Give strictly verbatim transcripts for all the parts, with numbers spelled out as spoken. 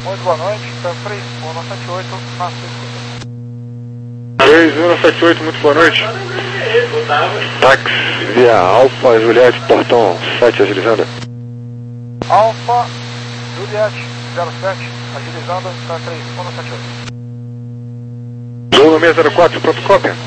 Muito boa noite, três um sete oito, na sua escuta. três um sete oito, muito boa noite. Táxi via Alfa Juliette, portão sete, agilizando. Alfa Juliette zero sete, agilizando para três um sete oito. Voo no seis zero quatro, pronto, cópia.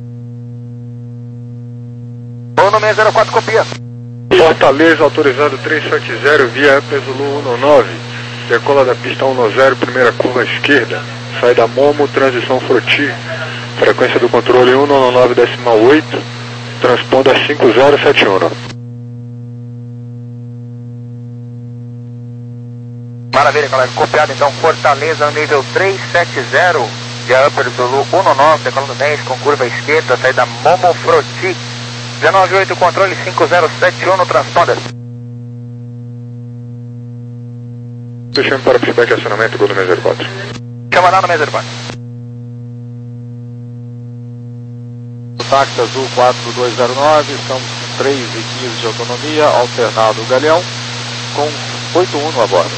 Voo no seis zero quatro, copia. Fortaleza, autorizado trezentos e setenta via Zulu dezenove. Decola da pista dez, primeira curva à esquerda. Sai da Momo, transição Froti. Frequência do controle cento e noventa e nove decimal oito. Transponda cinco zero sete um. Maravilha, colega. Copiado então, Fortaleza, nível trezentos e setenta, via Upper Zulu dezenove, decolando dez, com curva à esquerda, saída Momo Froti. dezenove oito, controle cinco zero sete um no transponder. Deixando para feedback e acionamento, gol no seis zero quatro. Chama lá no seis zero quatro. Táxi Azul quatro dois zero nove, estamos com três e quinze de autonomia, alternado Galeão, com oito um no a bordo.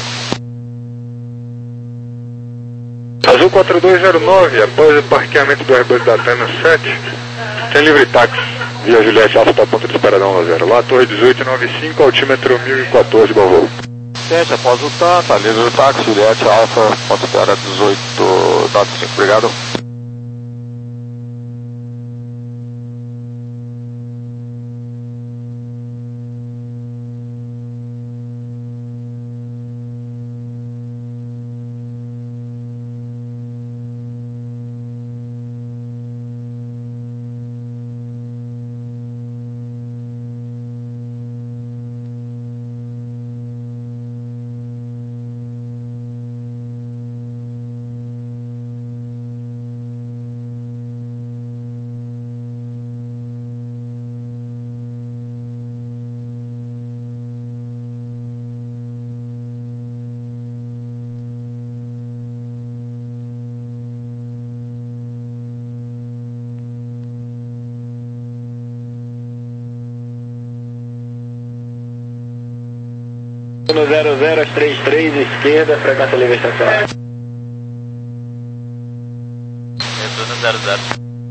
Azul quatro dois zero nove, após o parqueamento do Airbus da Atena sete, tem livre táxi via Juliette Alfa para ponto de espera da um zero. Lá, Torre dezoito noventa e cinco, altímetro mil e quatorze, bom voo. Gente, após o T A N, tá livre o táxi, Juliette Alfa, ponto de espera dezoito noventa e cinco, obrigado. No zero zero trinta e três, esquerda, frequência livre estacionária. Retorno zero zero.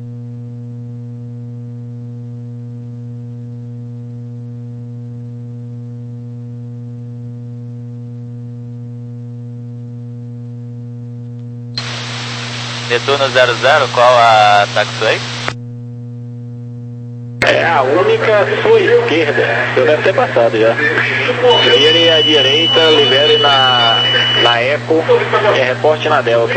Retorno zero zero, qual a taxiway? É a única sua esquerda, eu deve ter passado já. Vire à direita, libere na, na Eco e reporte na Delta.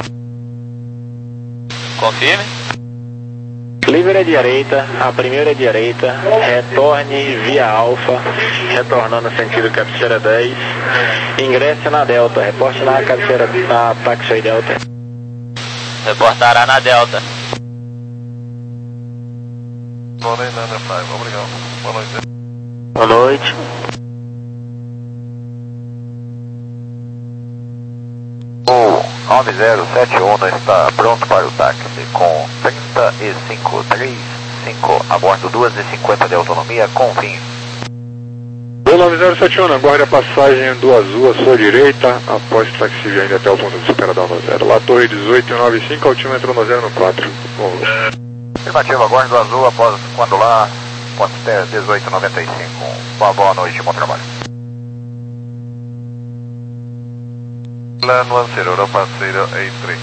Confirme. Livre à direita, a primeira à direita, retorne via Alfa, retornando no sentido cabeceira dez, ingresse na Delta, reporte na cabeceira, na taxiway Delta. Reportará na Delta. Boa noite, André Flávio. Obrigado. Boa noite. Boa noite. O nove zero sete um está pronto para o táxi com trinta e cinco, trinta e cinco a bordo, duas e cinquenta de autonomia, com fim. Gol nove zero sete um, aguarde a passagem do Azul à sua direita, após o táxi vir ainda até o ponto de espera da um zero. Lá, Torre dezoito noventa e cinco, altímetro um quatro. Bom voo. Afirmativa, aguarde do Azul após quando lá, ponto dezoito noventa e cinco. Boa, boa noite, bom trabalho. Plan one zero, Europa zero eight three.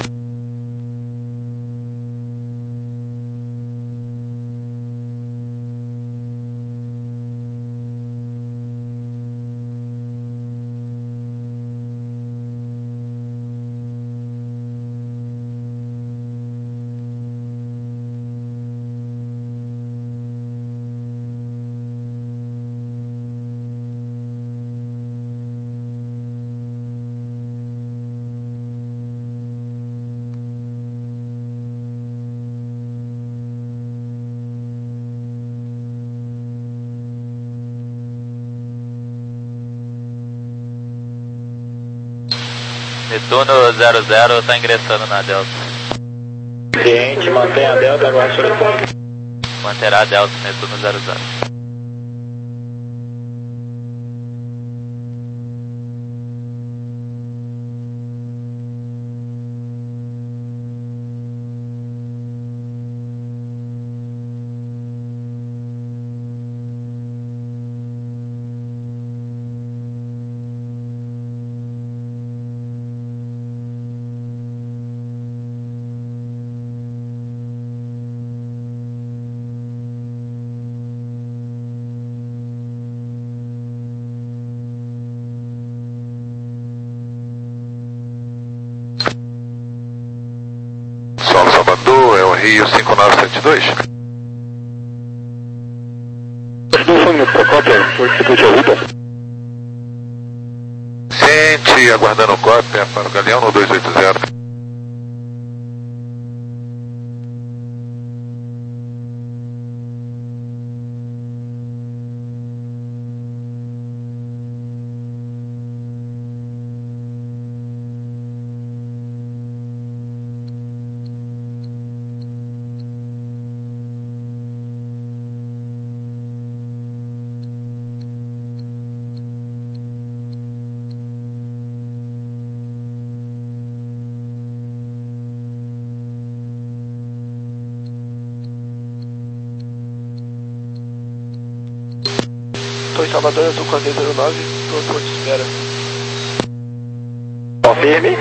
Retorno zero zero, está ingressando na Delta. Cliente, mantenha a Delta, agora sua resposta. Manterá a Delta, retorno zero zero. Rio cinco nove sete dois. Falando Procópio, foi que te ouvido? Sente, aguardando cópia para o Galeão no dois oito zero. Estou em Salvador, eu estou com a D zero nove, estou à de espera. Confirme.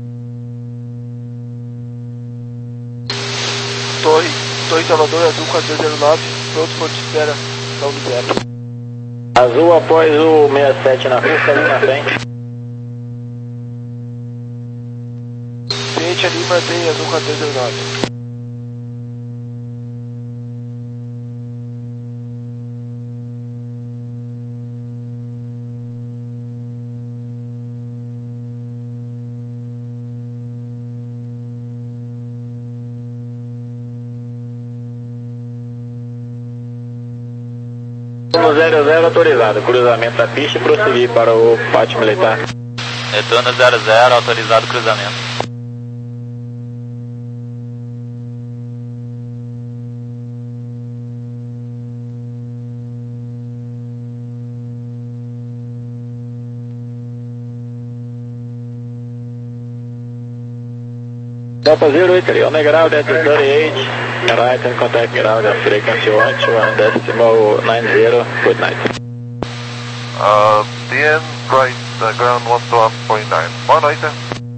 Estou em, em Salvador, azul com a D zero nove, pronto por de espera, não do zero. Azul após o sessenta e sete na pista, ali na frente. Cliente ali, mantém azul com a D zero nove. zero zero autorizado, cruzamento da pista e prosseguir para o pátio militar. Retorno zero zero, autorizado cruzamento. Delta zero eight three, on the ground at thirty-eight, right and contact ground at frequency one two one decimal nine zero, good night. Uh, D N, right, uh, ground one to one point nine. One item.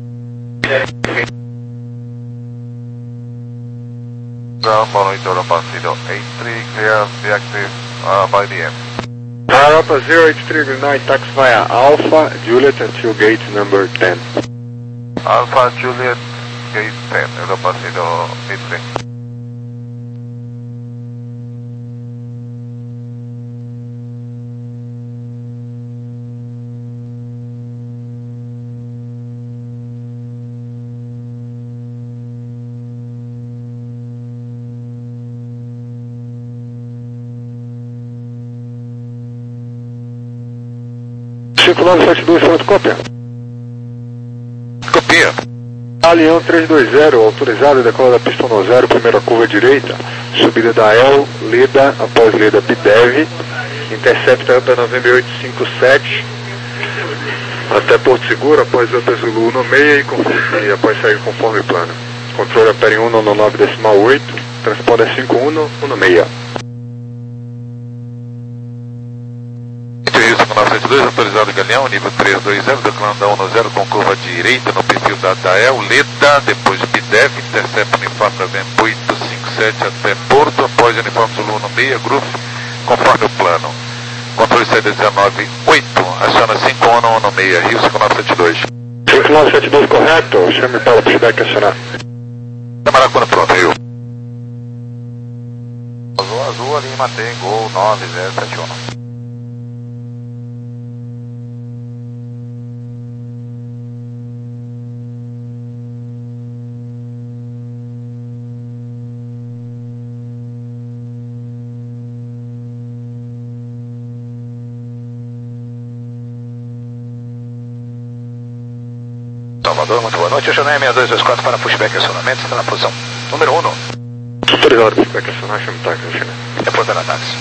Ground monitor Rapacido eight three, clear, reactive uh, by D N. Alpha zero eight three nine, taxi via Alpha, Juliet until gate number ten. Alpha, Juliet, gate ten, Rapacido eight three. cinco nove sete dois, fotocópia. Copia. Leão três dois zero, autorizado, decola da pista um zero, primeira curva direita, subida da El, Leda, após Leda Bidev, intercepta Upper November oito cinco sete, até Porto Seguro, após Upper Zulu um seis e, conforme, e após sair conforme plano. Controle Upper um nove nove decimal oito, transponder cinco um um seis. cinco nove sete dois, autorizado Galeão, nível três dois zero, declarando da um zero com curva direita no perfil da Dael, Leda, depois Bidev, intercepta uniforme November oito cinco sete até Porto, após uniforme Zulu um seis, Groove, conforme o plano. Controle C D dezenove oito, aciona cinco um um seis, Rio cinco nove sete dois. cinco nove sete dois correto, chame para o feedback acionar. Camarada quando pronto, Rio. Azul, azul, ali, matei, gol nove zero sete um. Salvador, muito boa noite. Chanel seis dois dois quatro para pushback acionamento, está na posição número um. Autorizado, pushback acionar, chame táxi, Chanel. Depois da táxi.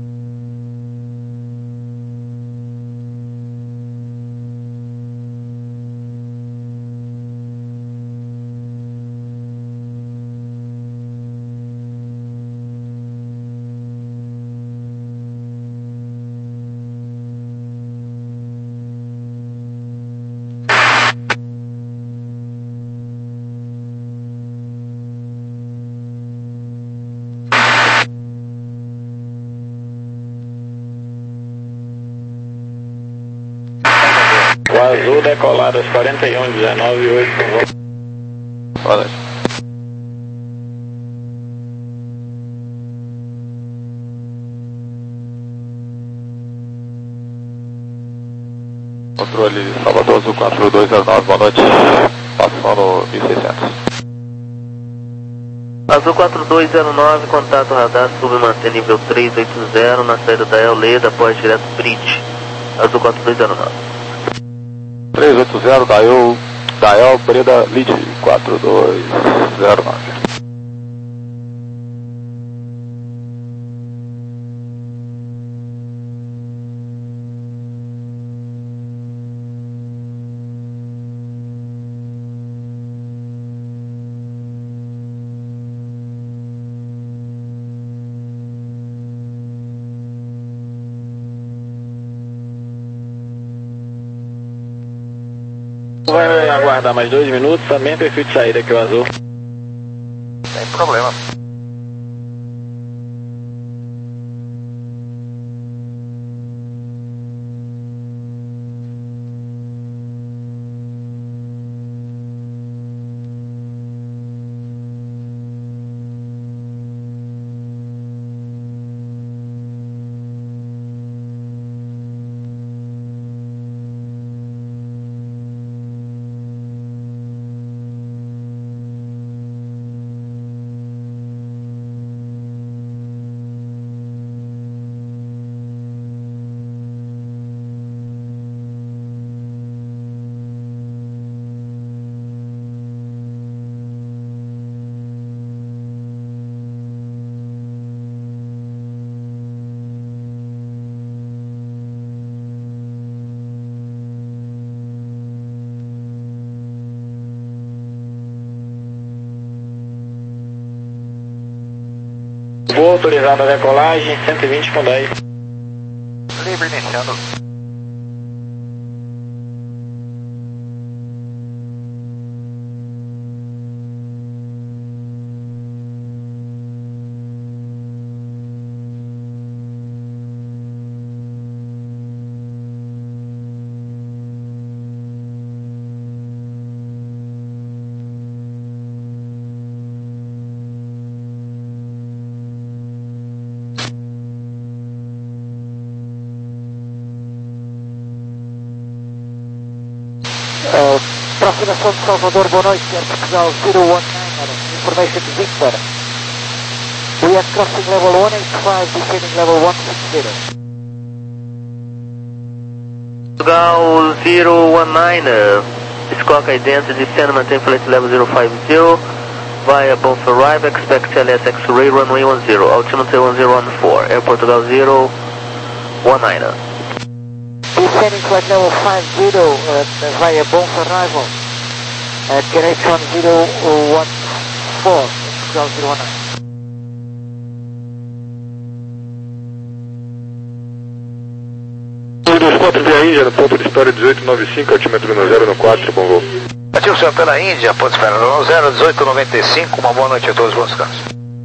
O azul decolado às quarenta e um, dezenove, oito com volta. Boa noite. controle Salvador Azul quatro dois zero nove, boa noite, passando mil e seiscentos. Azul quatro dois zero nove, contato radar, submanter nível três oito zero, na saída da El Leda, após direto Bridge. Azul quatro dois zero nove. três oito zero, Dael, Dael Breda Lead quatro dois zero nove. Vai aguardar mais dois minutos, também perfil de saída aqui o Azul. Sem problema. Vou autorizar a decolagem, cento e vinte com dez. Livre iniciando. Uh, aproximação de Salvador, boa noite, Air Portugal zero one nine, information to Victor. We are crossing level one eight five, descending level one six zero. Portugal zero one nine, Squawk identity, descend, maintain flight level zero five zero, via both arrive, expect L S X-ray, runway one zero, altimeter one zero one four, Air Portugal zero one nine. Descending flight level five zero uh, via both arrival, uh, direct one zero one four, Portugal zero one nine. dois quatro via Índia, no ponto de espera dezoito noventa e cinco, altímetro um zero no quatro, bom voo. Ativo senhor pela Índia, ponto de espera um zero dezoito noventa e cinco, uma boa noite a todos, bons descansos.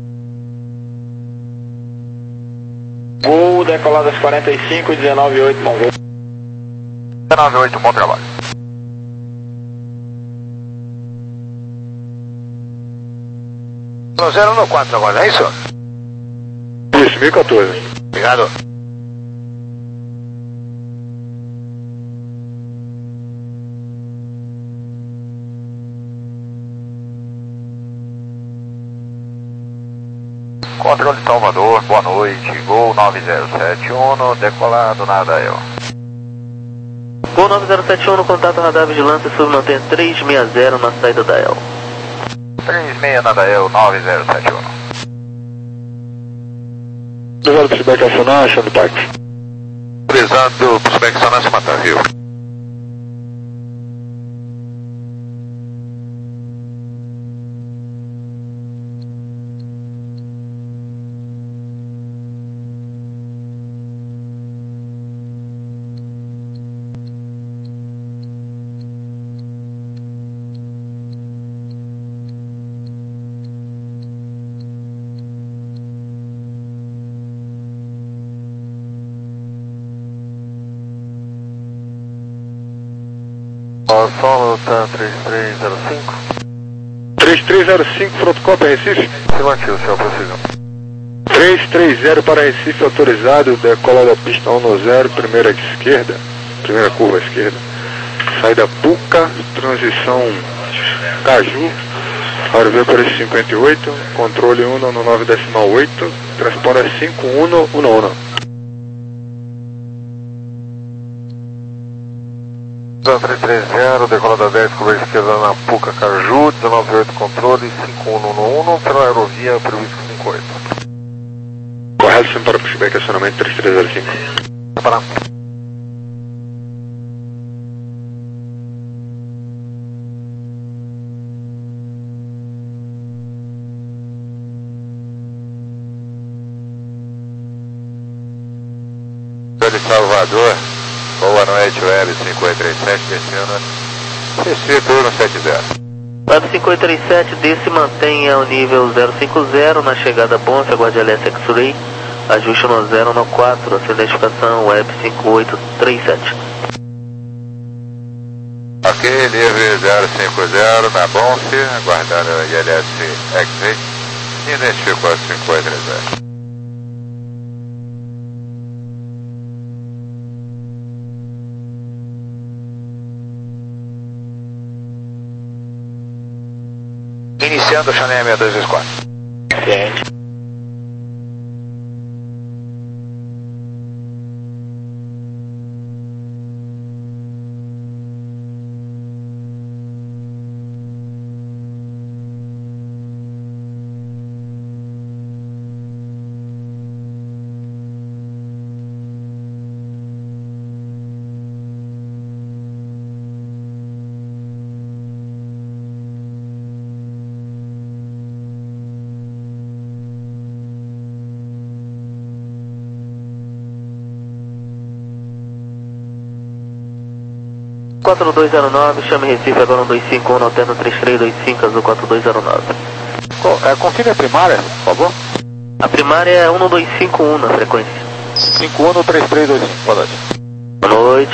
Gol, decolado às quarenta e cinco, dezenove oito, bom voo. dezenove oito, bom trabalho. No zero no quatro agora, não é isso? Isso, mil e quatorze. Obrigado. Controle Salvador, boa noite, Gol nove zero sete um, decolado na Adael. Gol nove zero sete um, no contato radar vigilância, submanter três seis zero na saída da El. três seis na Adael, nove zero sete um. Obrigado, pushback acionar, achando táxi. Autorizado, pushback acionar, se matar, Rio. Solo três três zero cinco. três três zero cinco, Fotocópia Recife. Afirmativo, senhor, prossiga. três três zero para Recife, autorizado, decola da pista um zero, primeira esquerda, primeira curva à esquerda. saída Puca, transição Caju, hora V para cinquenta e oito, controle um no nove decimal oito, transponder cinco um um um um. três três zero, decolada dez, curva esquerda na Puca Caju, dezenove oito controle, cinco um um um, pela aerovia previsto cinco oito. Correto, sempre para pushback, acionamento três três zero cinco. Para. De Salvador, boa noite, Web cinco oito três sete, descendo, Recife uno sete zero. Web cinco oito três sete, desce, mantenha o nível zero cinco zero, na chegada Bonf, aguarde L S X-Ray, ajuste no zero no quatro, a sua identificação Web cinco oito três sete. Ok, nível zero cinco zero na Bonf, aguardando o I L S X-Ray, identificou cinco oito três zero. Iniciando o Chanel seis dois dois quatro. Ciente. quatro dois zero nove, chame Recife agora um dois cinco um, alterno três três dois cinco, azul quatro dois zero nove. É, confirme a primária, por favor. A primária é um dois cinco um na frequência. cinco um três três dois cinco, boa noite. Boa noite.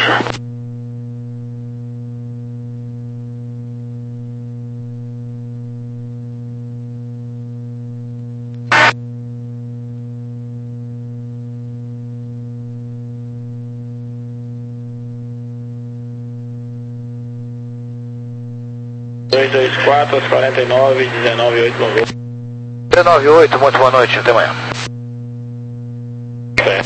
dois dois quatro, às quarenta e nove, dezenove oito, bom voo. dezenove oito, muito boa noite, até amanhã. É.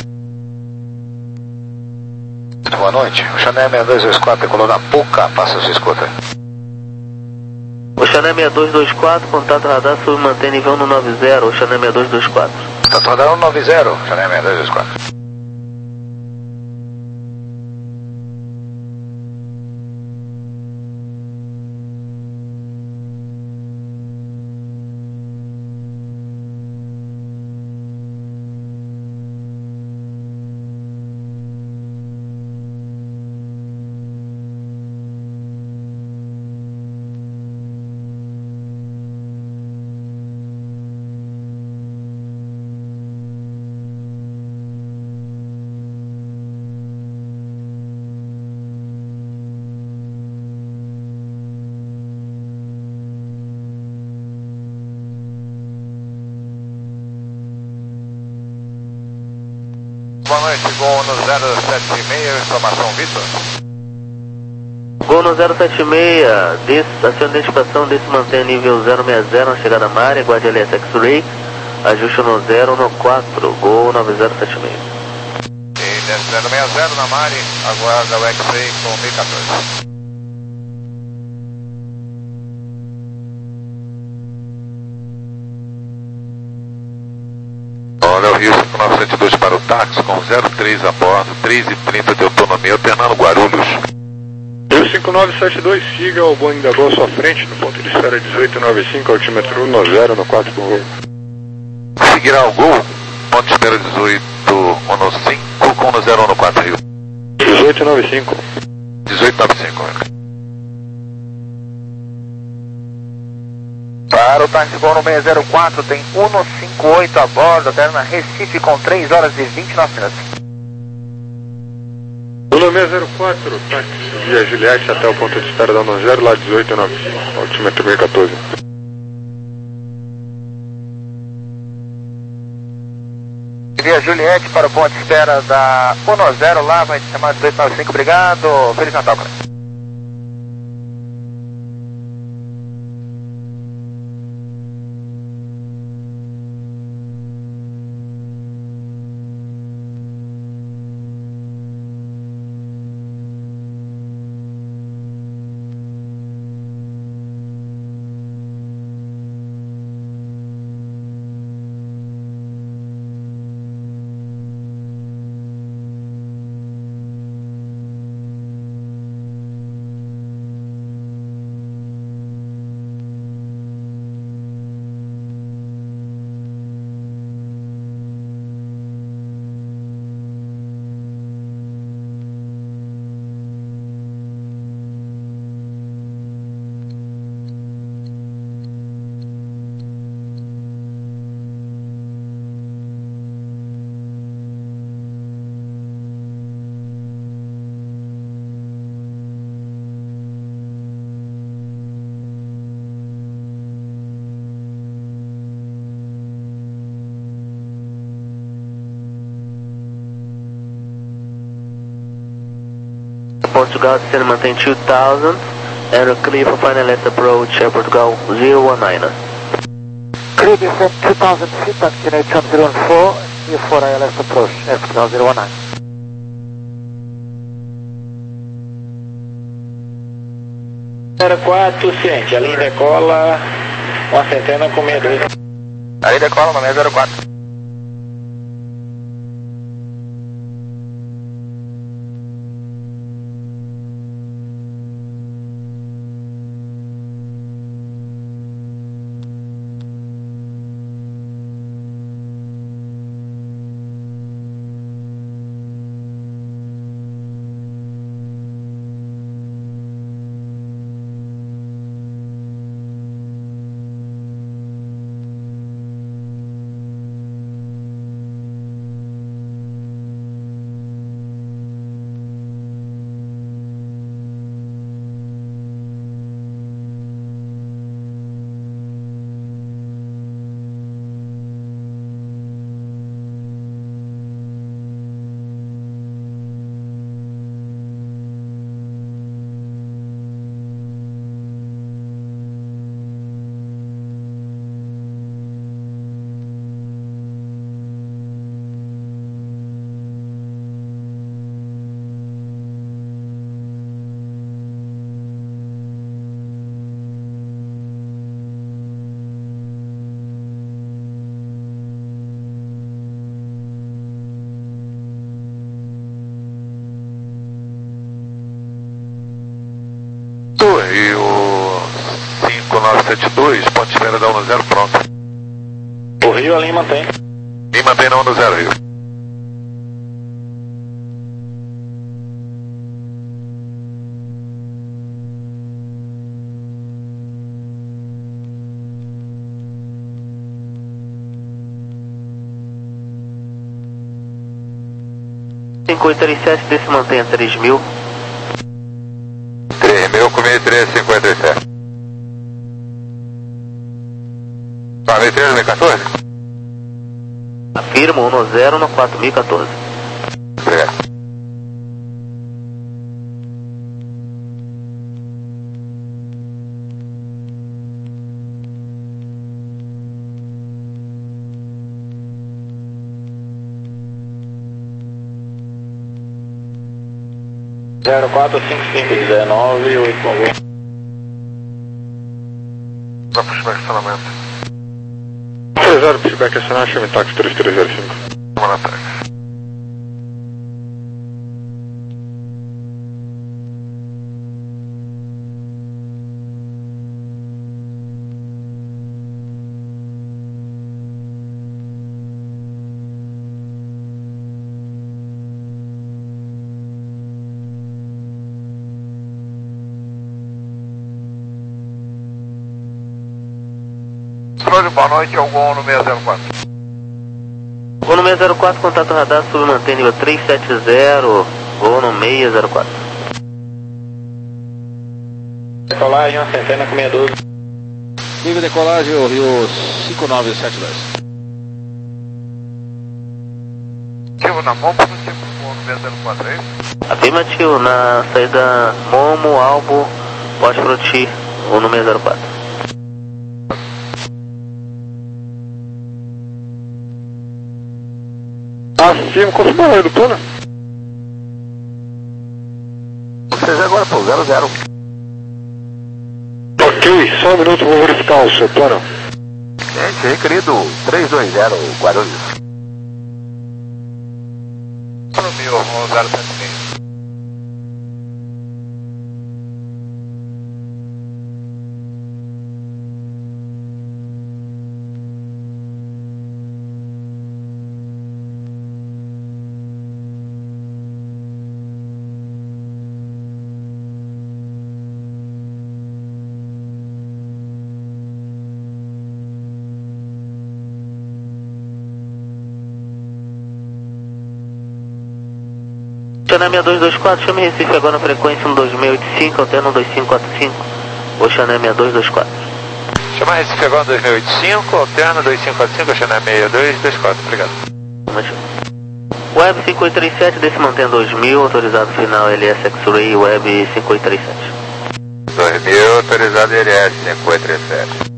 Muito boa noite, o Chanel seis dois dois quatro decolou na Puca, passa sua escuta. O Chanel seis dois dois quatro, contato radar, sub mantém nível no nove zero, o Chanel seis dois dois quatro. Contato radar um nove zero, Chanel seis dois dois quatro. Boa noite, Gol no zero sete seis, informação Vitor. Gol no zero sete seis, desse, a sua identificação desse mantém nível zero seis zero na chegada à área, aguarde L S X-Ray, ajuste no zero no quatro, Gol nove zero sete seis. E zero seis zero na Mari, aguarda o X-Ray com mil e quatorze. Olha o Rio cinco nove sete dois para o táxi com zero três a bordo, três e trinta de autonomia, alternando Guarulhos. Rio cinco nove sete dois, siga o Boeing da Gol à sua frente, no ponto de espera dezoito nove cinco, altímetro um no zero no quatro por Gol. Seguirá o Gol, ponto de espera dezoito um no cinco com no zero um no quatro Rio. dezoito nove cinco. dezoito nove cinco. Para o táxi Gol no seis zero quatro, tem um cinco oito a bordo, alterna Recife com três horas e vinte e nove minutos. Uno seis zero quatro, táxi via Juliette até o ponto de espera da um zero, lá dezoito nove cinco, altímetro mil e quatorze. Via Juliette para o ponto de espera da um zero, lá vai te chamar dezoito nove cinco, obrigado, Feliz Natal, cara. Portugal, descend and maintain two thousand, and clear for final left approach, Air Portugal zero one nine. Clear descend two thousand feet, destination zero one four, clear for I L S approach, Air Portugal zero one nine. zero quatro, ciente, a linha decola, uma centena com sessenta e dois. A linha decola no zero quatro. Rio cinco nove sete dois, ponte espera da um zero, pronto. O Rio ali mantém. E mantém na um zero, Rio. cinco oito três sete, desse mantém a três mil. três mil, comi três cinco oito sete. Comi três mil e quatorze? Afirma um zero no quatro mil e quatorze. Obrigado. zero quatro cinco cinco um nove oito nove. Dá pushback estacionamento. três zero, pushback estacionamento, chama táxi três três zero cinco. Vamos na táxi. Boa noite, é o Gol no seis zero quatro. Gol no seis zero quatro, contato radar, submantém nível três sete zero, Gol no seis zero quatro. Decolagem, uma centena com sessenta e dois. Nível de decolagem, o Rio cinco nove sete dois. Ativo na Momo, tipo Gol no seis zero quatro, é isso? Afirmativo, na saída Momo, Albo, Pode Froti, o no seis zero quatro. Acima, confirma o do plano. Vocês agora, pô, zero zero. Ok, só um minuto, vou verificar o seu plano. Gente, requerido três dois zero, Guarulhos. Plano mil, zero sete seis. Xané seis dois dois quatro, chame Recife agora na frequência um dois seis oito cinco, alterna um dois cinco quatro cinco, ou Xané seis dois dois quatro. Chama Recife agora dois seis oito cinco, alterna dois cinco quatro cinco, Xané seis dois dois quatro, obrigado. Mas... Web cinco oito três sete, desse mantém dois mil, autorizado final L S X-Ray, Web cinco oito três sete. dois mil, autorizado L S cinco oito três sete.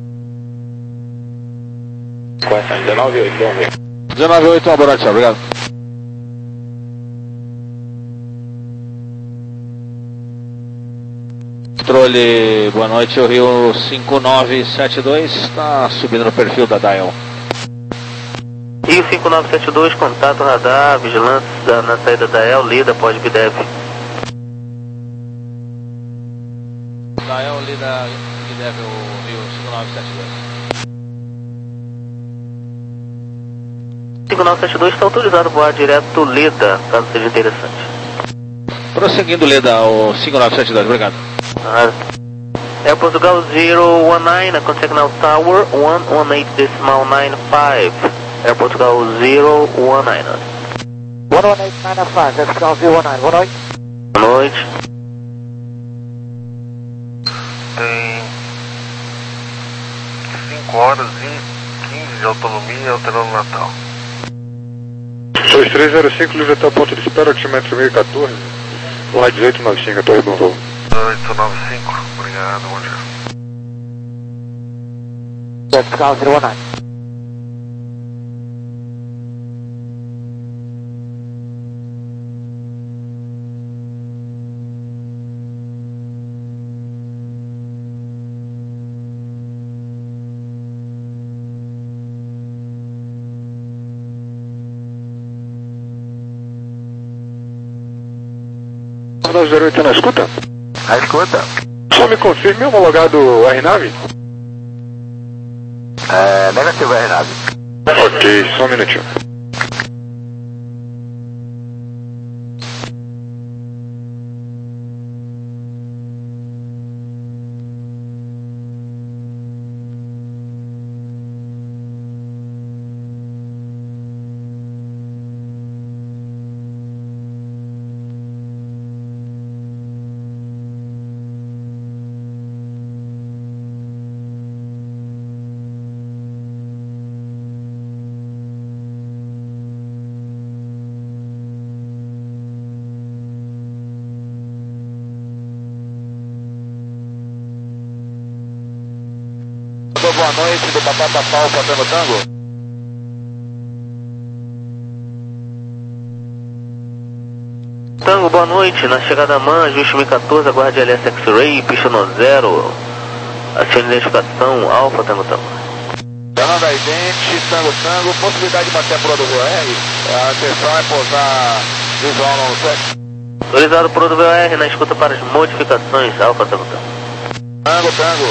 Correção, dezenove oito, vamos ver. dezenove oito, uma boa noite, obrigado. Controle, boa noite, o Rio cinco nove sete dois, está subindo no perfil da Dial. Rio cinco nove sete dois, contato radar, vigilância na saída da El, lida, pode B D E V. Dial, lida, B D E V, o Rio cinco nove sete dois. cinco nove sete dois está autorizado a voar direto lida, caso seja interessante. Prosseguindo, lida, o cinco nove sete dois, obrigado. Ah, Air Portugal zero one nine, contact now tower one one eight decimal nine five. Air Portugal zero one nine. one one eight nine five, Air Portugal zero one nine, boa noite. Boa noite. Tem cinco horas e quinze de autonomia alterando o Natal. dois três zero cinco, livre até o ponto de espera, altimetro mil e quatorze, lá dezoito nove cinco, a torre do voo. oito nove cinco, obrigado, bom dia. Air Portugal zero one nine. nove zero oito na escuta? A escuta? Só me confirme, homologado R nove? É, negativo R nove. Ok, só um minutinho. Boa noite, do Batata Pau, Patando Tango. Tango, boa noite. Na chegada M A N, ajuste mil e quatorze, aguarde L S X-Ray, pista no zero. Acione identificação, Alfa, Tango Tango. Fernando Aidente, Tango Tango, possibilidade de bater a proa do V O R? A intenção é pousar visual no sete. Autorizado por do V O R na escuta para as modificações, Alfa, Tango Tango. Tango Tango.